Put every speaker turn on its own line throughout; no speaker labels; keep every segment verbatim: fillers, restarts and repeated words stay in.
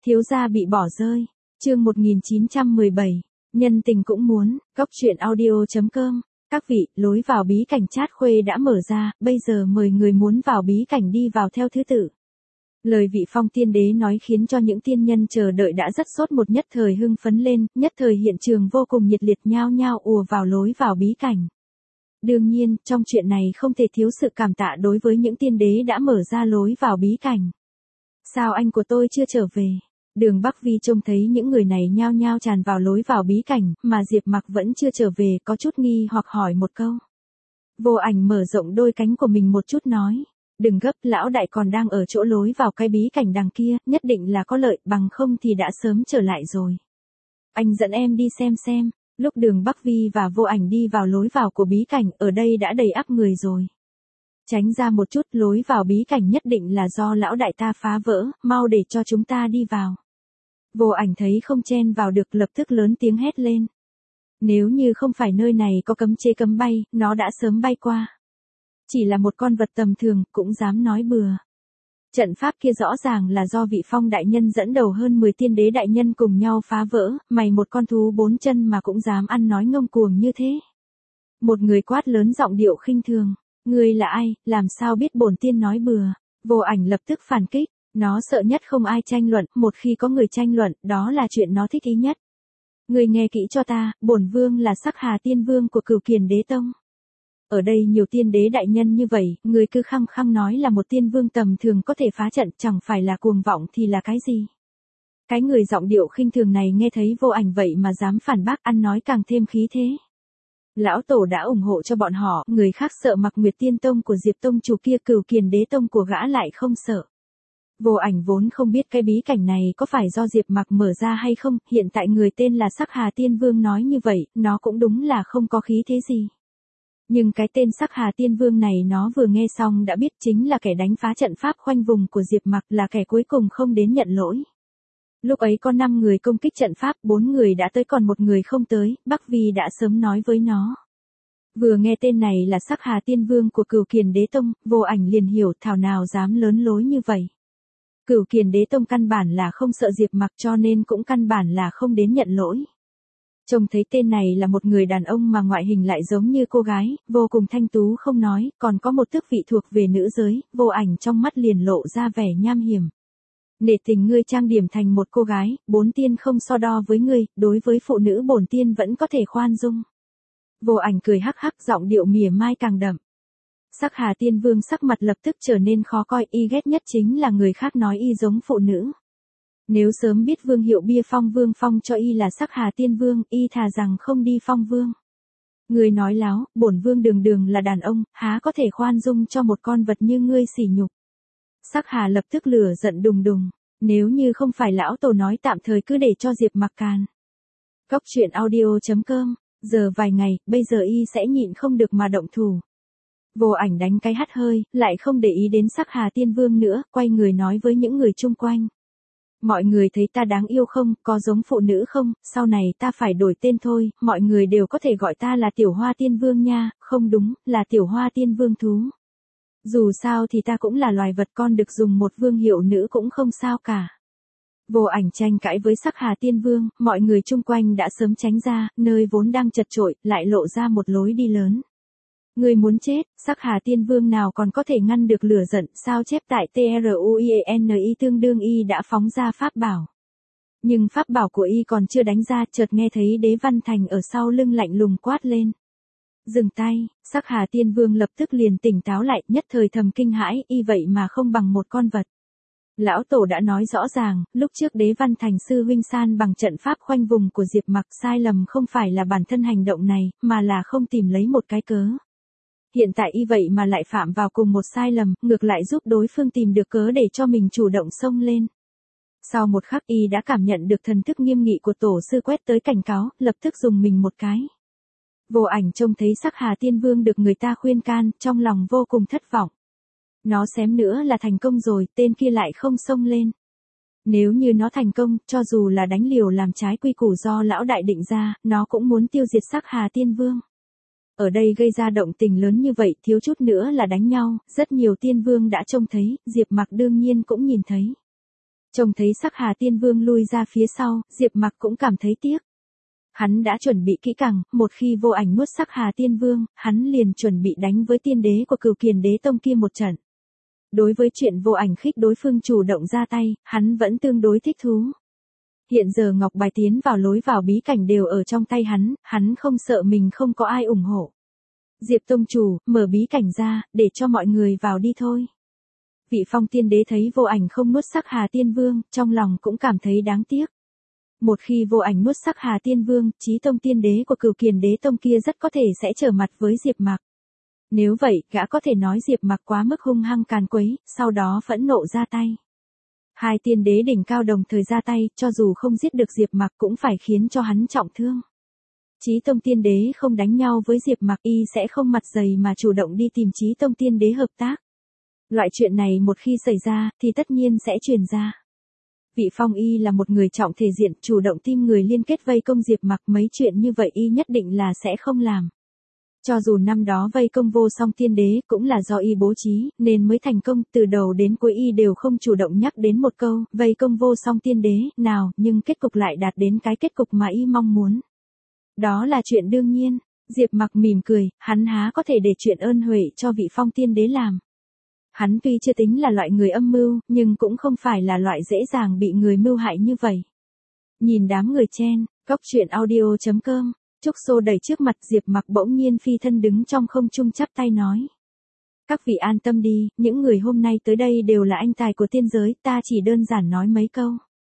Thiếu gia bị bỏ rơi. Chương một nghìn chín trăm mười bảy. Nhân tình cũng muốn. Góc truyện audio chấm com. Các vị, lối vào bí cảnh Trát Khuê đã mở ra, bây giờ mời người muốn vào bí cảnh đi vào theo thứ tự. Lời vị Phong tiên đế nói khiến cho những tiên nhân chờ đợi đã rất sốt một nhất thời hưng phấn lên, nhất thời hiện trường vô cùng nhiệt liệt nhao nhao ùa vào lối vào bí cảnh. Đương nhiên, trong chuyện này không thể thiếu sự cảm tạ đối với những tiên đế đã mở ra lối vào bí cảnh. Sao anh của tôi chưa trở về? Đường Bắc Vi trông thấy những người này nhao nhao tràn vào lối vào bí cảnh, mà Diệp Mặc vẫn chưa trở về, có chút nghi hoặc hỏi một câu. Vô Ảnh mở rộng đôi cánh của mình một chút nói. Đừng gấp, lão đại còn đang ở chỗ lối vào cái bí cảnh đằng kia, nhất định là có lợi, bằng không thì đã sớm trở lại rồi. Anh dẫn em đi xem xem. Lúc Đường Bắc Vi và Vô Ảnh đi vào lối vào của bí cảnh, ở đây đã đầy ắp người rồi. Tránh ra một chút, lối vào bí cảnh nhất định là do lão đại ta phá vỡ, mau để cho chúng ta đi vào. Vô Ảnh thấy không chen vào được lập tức lớn tiếng hét lên. Nếu như không phải nơi này có cấm chế cấm bay, nó đã sớm bay qua. Chỉ là một con vật tầm thường, cũng dám nói bừa. Trận pháp kia rõ ràng là do vị Phong đại nhân dẫn đầu hơn mười tiên đế đại nhân cùng nhau phá vỡ, mày một con thú bốn chân mà cũng dám ăn nói ngông cuồng như thế. Một người quát lớn giọng điệu khinh thường. Ngươi là ai, làm sao biết bổn tiên nói bừa? Vô Ảnh lập tức phản kích. Nó sợ nhất không ai tranh luận, một khi có người tranh luận, đó là chuyện nó thích ý nhất. Ngươi nghe kỹ cho ta, bổn vương là Sắc Hà Tiên Vương của Cửu Kiền Đế Tông. Ở đây nhiều tiên đế đại nhân như vậy, người cứ khăng khăng nói là một tiên vương tầm thường có thể phá trận, chẳng phải là cuồng vọng thì là cái gì? Cái người giọng điệu khinh thường này nghe thấy Vô Ảnh vậy mà dám phản bác, ăn nói càng thêm khí thế. Lão tổ đã ủng hộ cho bọn họ, người khác sợ Mặc Nguyệt Tiên Tông của Diệp Tông chủ kia, Cửu Kiền Đế Tông của gã lại không sợ. Vô Ảnh vốn không biết cái bí cảnh này có phải do Diệp Mặc mở ra hay không, hiện tại người tên là Sắc Hà Tiên Vương nói như vậy, nó cũng đúng là không có khí thế gì. Nhưng cái tên Sắc Hà Tiên Vương này nó vừa nghe xong đã biết chính là kẻ đánh phá trận pháp khoanh vùng của Diệp Mặc, là kẻ cuối cùng không đến nhận lỗi. Lúc ấy có năm người công kích trận pháp, bốn người đã tới còn một người không tới, Bắc Vi đã sớm nói với nó. Vừa nghe tên này là Sắc Hà Tiên Vương của Cửu Kiền Đế Tông, Vô Ảnh liền hiểu thảo nào dám lớn lối như vậy. Cửu Kiền Đế Tông căn bản là không sợ Diệp Mặc cho nên cũng căn bản là không đến nhận lỗi. Trông thấy tên này là một người đàn ông mà ngoại hình lại giống như cô gái, vô cùng thanh tú không nói, còn có một tước vị thuộc về nữ giới, Vô Ảnh trong mắt liền lộ ra vẻ nham hiểm. Nể tình ngươi trang điểm thành một cô gái, bốn tiên không so đo với ngươi, đối với phụ nữ bổn tiên vẫn có thể khoan dung. Vô Ảnh cười hắc hắc, giọng điệu mỉa mai càng đậm. Sắc Hà Tiên Vương sắc mặt lập tức trở nên khó coi, y ghét nhất chính là người khác nói y giống phụ nữ. Nếu sớm biết vương hiệu bia phong vương phong cho y là Sắc Hà Tiên Vương, y thà rằng không đi phong vương. Người nói láo, bổn vương đường đường là đàn ông, há có thể khoan dung cho một con vật như ngươi sỉ nhục. Sắc Hà lập tức lửa giận đùng đùng, nếu như không phải lão tổ nói tạm thời cứ để cho Diệp Mặc càn. Góc truyện audio chấm com, giờ vài ngày, bây giờ y sẽ nhịn không được mà động thủ. Vô Ảnh đánh cái hắt hơi, lại không để ý đến Sắc Hà Tiên Vương nữa, quay người nói với những người chung quanh. Mọi người thấy ta đáng yêu không, có giống phụ nữ không, sau này ta phải đổi tên thôi, mọi người đều có thể gọi ta là Tiểu Hoa Tiên Vương nha, không đúng, là Tiểu Hoa Tiên Vương thú. Dù sao thì ta cũng là loài vật, con được dùng một vương hiệu nữ cũng không sao cả. Vô Ảnh tranh cãi với Sắc Hà Tiên Vương, mọi người chung quanh đã sớm tránh ra, nơi vốn đang chật chội, lại lộ ra một lối đi lớn. Người muốn chết, Sắc Hà Tiên Vương nào còn có thể ngăn được lửa giận, sao chép tại TRUIENI tương đương y đã phóng ra pháp bảo. Nhưng pháp bảo của y còn chưa đánh ra, chợt nghe thấy Đế Văn Thành ở sau lưng lạnh lùng quát lên. Dừng tay, Sắc Hà Tiên Vương lập tức liền tỉnh táo lại, nhất thời thầm kinh hãi, y vậy mà không bằng một con vật. Lão Tổ đã nói rõ ràng, lúc trước Đế Văn Thành sư huynh san bằng trận pháp khoanh vùng của Diệp Mặc, sai lầm không phải là bản thân hành động này, mà là không tìm lấy một cái cớ. Hiện tại y vậy mà lại phạm vào cùng một sai lầm, ngược lại giúp đối phương tìm được cớ để cho mình chủ động xông lên. Sau một khắc y đã cảm nhận được thần thức nghiêm nghị của tổ sư quét tới cảnh cáo, lập tức dùng mình một cái. Vô Ảnh trông thấy Sắc Hà Tiên Vương được người ta khuyên can, trong lòng vô cùng thất vọng. Nó xém nữa là thành công rồi, tên kia lại không xông lên. Nếu như nó thành công, cho dù là đánh liều làm trái quy củ do lão đại định ra, nó cũng muốn tiêu diệt Sắc Hà Tiên Vương. Ở đây gây ra động tình lớn như vậy, thiếu chút nữa là đánh nhau, rất nhiều tiên vương đã trông thấy, Diệp Mặc đương nhiên cũng nhìn thấy. Trông thấy Sắc Hà Tiên Vương lui ra phía sau, Diệp Mặc cũng cảm thấy tiếc. Hắn đã chuẩn bị kỹ càng, một khi Vô Ảnh nuốt Sắc Hà Tiên Vương, hắn liền chuẩn bị đánh với tiên đế của Cửu Kiền Đế Tông kia một trận. Đối với chuyện Vô Ảnh khích đối phương chủ động ra tay, hắn vẫn tương đối thích thú. Hiện giờ ngọc bài tiến vào lối vào bí cảnh đều ở trong tay hắn, hắn không sợ mình không có ai ủng hộ. Diệp tông chủ, mở bí cảnh ra, để cho mọi người vào đi thôi. Vị Phong tiên đế thấy Vô Ảnh không nuốt Sắc Hà Tiên Vương, trong lòng cũng cảm thấy đáng tiếc. Một khi Vô Ảnh nuốt Sắc Hà Tiên Vương, Chí Tông tiên đế của Cửu Kiền Đế Tông kia rất có thể sẽ trở mặt với Diệp Mặc. Nếu vậy, gã có thể nói Diệp Mặc quá mức hung hăng càn quấy, sau đó phẫn nộ ra tay. Hai tiên đế đỉnh cao đồng thời ra tay, cho dù không giết được Diệp Mặc cũng phải khiến cho hắn trọng thương. Chí Tông tiên đế không đánh nhau với Diệp Mặc, y sẽ không mặt dày mà chủ động đi tìm Chí Tông tiên đế hợp tác. Loại chuyện này một khi xảy ra, thì tất nhiên sẽ truyền ra. Vị Phong y là một người trọng thể diện, chủ động tìm người liên kết vây công Diệp Mặc, mấy chuyện như vậy y nhất định là sẽ không làm. Cho dù năm đó vây công Vô Song tiên đế cũng là do y bố trí, nên mới thành công, từ đầu đến cuối y đều không chủ động nhắc đến một câu, vây công Vô Song tiên đế, nào, nhưng kết cục lại đạt đến cái kết cục mà y mong muốn. Đó là chuyện đương nhiên, Diệp Mặc mỉm cười, hắn há có thể để chuyện ơn huệ cho vị Phong tiên đế làm. Hắn tuy chưa tính là loại người âm mưu, nhưng cũng không phải là loại dễ dàng bị người mưu hại như vậy. Nhìn đám người chen, góc truyện audio chấm com. Trúc xô đẩy trước mặt Diệp Mặc bỗng nhiên phi thân đứng trong không trung chắp tay nói. Các vị an tâm đi, những người hôm nay tới đây đều là anh tài của tiên giới, ta chỉ đơn giản nói mấy câu.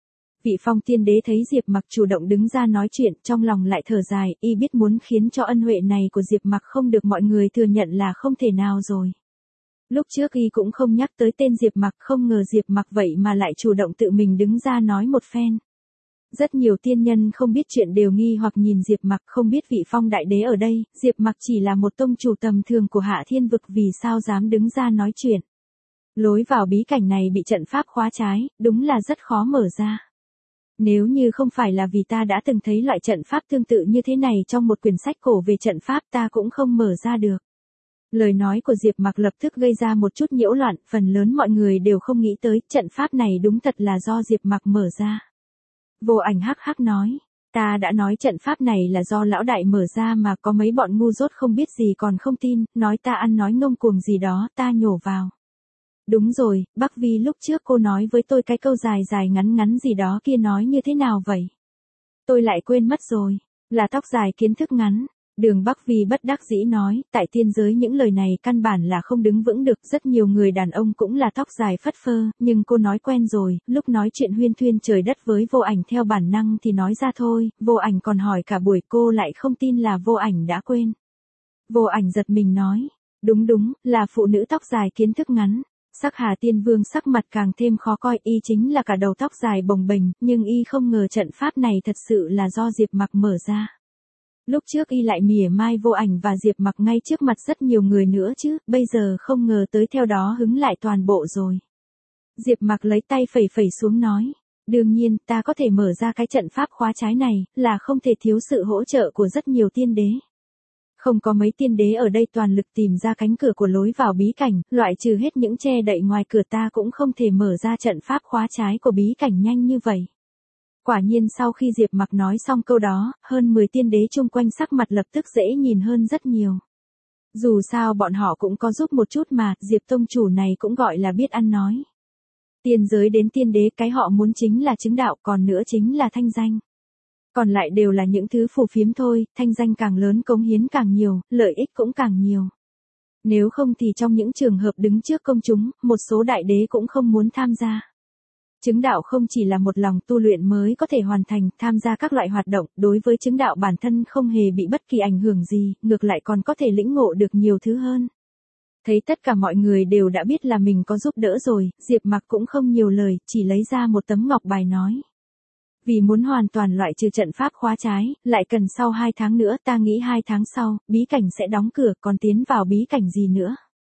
Vị Phong tiên đế thấy Diệp Mặc chủ động đứng ra nói chuyện, trong lòng lại thở dài, y biết muốn khiến cho ân huệ này của Diệp Mặc không được mọi người thừa nhận là không thể nào rồi. Lúc trước y cũng không nhắc tới tên Diệp Mặc, không ngờ Diệp Mặc vậy mà lại chủ động tự mình đứng ra nói một phen. Rất nhiều tiên nhân không biết chuyện đều nghi hoặc nhìn Diệp Mặc, không biết vị Phong đại đế ở đây, Diệp Mặc chỉ là một tông chủ tầm thường của Hạ Thiên vực, vì sao dám đứng ra nói chuyện. Lối vào bí cảnh này bị trận pháp khóa trái, đúng là rất khó mở ra. Nếu như không phải là vì ta đã từng thấy loại trận pháp tương tự như thế này trong một quyển sách cổ về trận pháp, ta cũng không mở ra được. Lời nói của Diệp Mặc lập tức gây ra một chút nhiễu loạn, phần lớn mọi người đều không nghĩ tới, trận pháp này đúng thật là do Diệp Mặc mở ra. Vô Ảnh hắc hắc nói, ta đã nói trận pháp này là do lão đại mở ra mà, có mấy bọn ngu dốt không biết gì còn không tin, nói ta ăn nói ngông cuồng gì đó, ta nhổ vào. Đúng rồi, Bắc Vi lúc trước cô nói với tôi cái câu dài dài ngắn ngắn gì đó kia nói như thế nào vậy? Tôi lại quên mất rồi, là tóc dài kiến thức ngắn. Đường Bắc Vi bất đắc dĩ nói, tại tiên giới những lời này căn bản là không đứng vững được, rất nhiều người đàn ông cũng là tóc dài phất phơ, nhưng cô nói quen rồi, lúc nói chuyện huyên thuyên trời đất với Vô Ảnh theo bản năng thì nói ra thôi, Vô Ảnh còn hỏi cả buổi cô lại không tin là Vô Ảnh đã quên. Vô Ảnh giật mình nói, đúng đúng, là phụ nữ tóc dài kiến thức ngắn. Sắc Hà Tiên Vương sắc mặt càng thêm khó coi, y chính là cả đầu tóc dài bồng bềnh, nhưng y không ngờ trận pháp này thật sự là do Diệp Mặc mở ra. Lúc trước y lại mỉa mai Vô Ảnh và Diệp Mặc ngay trước mặt rất nhiều người nữa chứ, bây giờ không ngờ tới theo đó hứng lại toàn bộ rồi. Diệp Mặc lấy tay phẩy phẩy xuống nói, đương nhiên ta có thể mở ra cái trận pháp khóa trái này, là không thể thiếu sự hỗ trợ của rất nhiều tiên đế. Không có mấy tiên đế ở đây toàn lực tìm ra cánh cửa của lối vào bí cảnh, loại trừ hết những che đậy ngoài cửa, ta cũng không thể mở ra trận pháp khóa trái của bí cảnh nhanh như vậy. Quả nhiên sau khi Diệp Mặc nói xong câu đó, hơn mười tiên đế chung quanh sắc mặt lập tức dễ nhìn hơn rất nhiều. Dù sao bọn họ cũng có giúp một chút mà, Diệp tông chủ này cũng gọi là biết ăn nói. Tiên giới đến tiên đế, cái họ muốn chính là chứng đạo, còn nữa chính là thanh danh. Còn lại đều là những thứ phù phiếm thôi, thanh danh càng lớn cống hiến càng nhiều, lợi ích cũng càng nhiều. Nếu không thì trong những trường hợp đứng trước công chúng, một số đại đế cũng không muốn tham gia. Chứng đạo không chỉ là một lòng tu luyện mới có thể hoàn thành, tham gia các loại hoạt động, đối với chứng đạo bản thân không hề bị bất kỳ ảnh hưởng gì, ngược lại còn có thể lĩnh ngộ được nhiều thứ hơn. Thấy tất cả mọi người đều đã biết là mình có giúp đỡ rồi, Diệp Mặc cũng không nhiều lời, chỉ lấy ra một tấm ngọc bài nói. Vì muốn hoàn toàn loại trừ trận pháp khóa trái, lại cần sau hai tháng nữa, ta nghĩ hai tháng sau, bí cảnh sẽ đóng cửa, còn tiến vào bí cảnh gì nữa.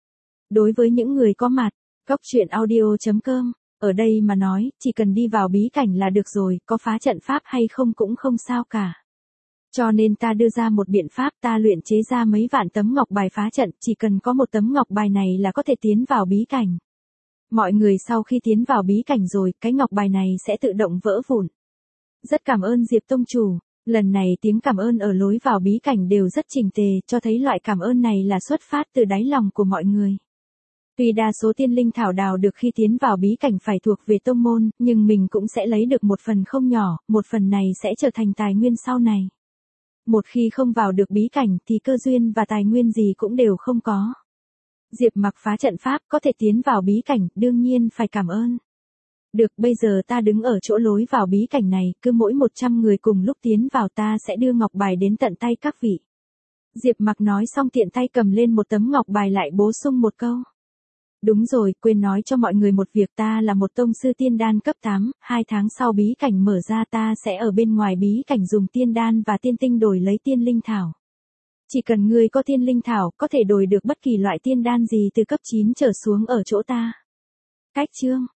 Đối với những người có mặt, góc truyện audio chấm com, ở đây mà nói, chỉ cần đi vào bí cảnh là được rồi, có phá trận pháp hay không cũng không sao cả. Cho nên ta đưa ra một biện pháp, ta luyện chế ra mấy vạn tấm ngọc bài phá trận, chỉ cần có một tấm ngọc bài này là có thể tiến vào bí cảnh. Mọi người sau khi tiến vào bí cảnh rồi, cái ngọc bài này sẽ tự động vỡ vụn. Rất cảm ơn Diệp tông chủ. Lần này tiếng cảm ơn ở lối vào bí cảnh đều rất chỉnh tề, cho thấy loại cảm ơn này là xuất phát từ đáy lòng của mọi người. Tuy đa số tiên linh thảo đào được khi tiến vào bí cảnh phải thuộc về tông môn, nhưng mình cũng sẽ lấy được một phần không nhỏ, một phần này sẽ trở thành tài nguyên sau này. Một khi không vào được bí cảnh thì cơ duyên và tài nguyên gì cũng đều không có. Diệp Mặc phá trận pháp có thể tiến vào bí cảnh, đương nhiên phải cảm ơn. Được, bây giờ ta đứng ở chỗ lối vào bí cảnh này, cứ mỗi một trăm người cùng lúc tiến vào ta sẽ đưa ngọc bài đến tận tay các vị. Diệp Mặc nói xong tiện tay cầm lên một tấm ngọc bài lại bổ sung một câu. Đúng rồi, quên nói cho mọi người một việc, ta là một tông sư tiên đan cấp tám, hai tháng sau bí cảnh mở ra ta sẽ ở bên ngoài bí cảnh dùng tiên đan và tiên tinh đổi lấy tiên linh thảo. Chỉ cần người có tiên linh thảo, có thể đổi được bất kỳ loại tiên đan gì từ cấp chín trở xuống ở chỗ ta. Cách chương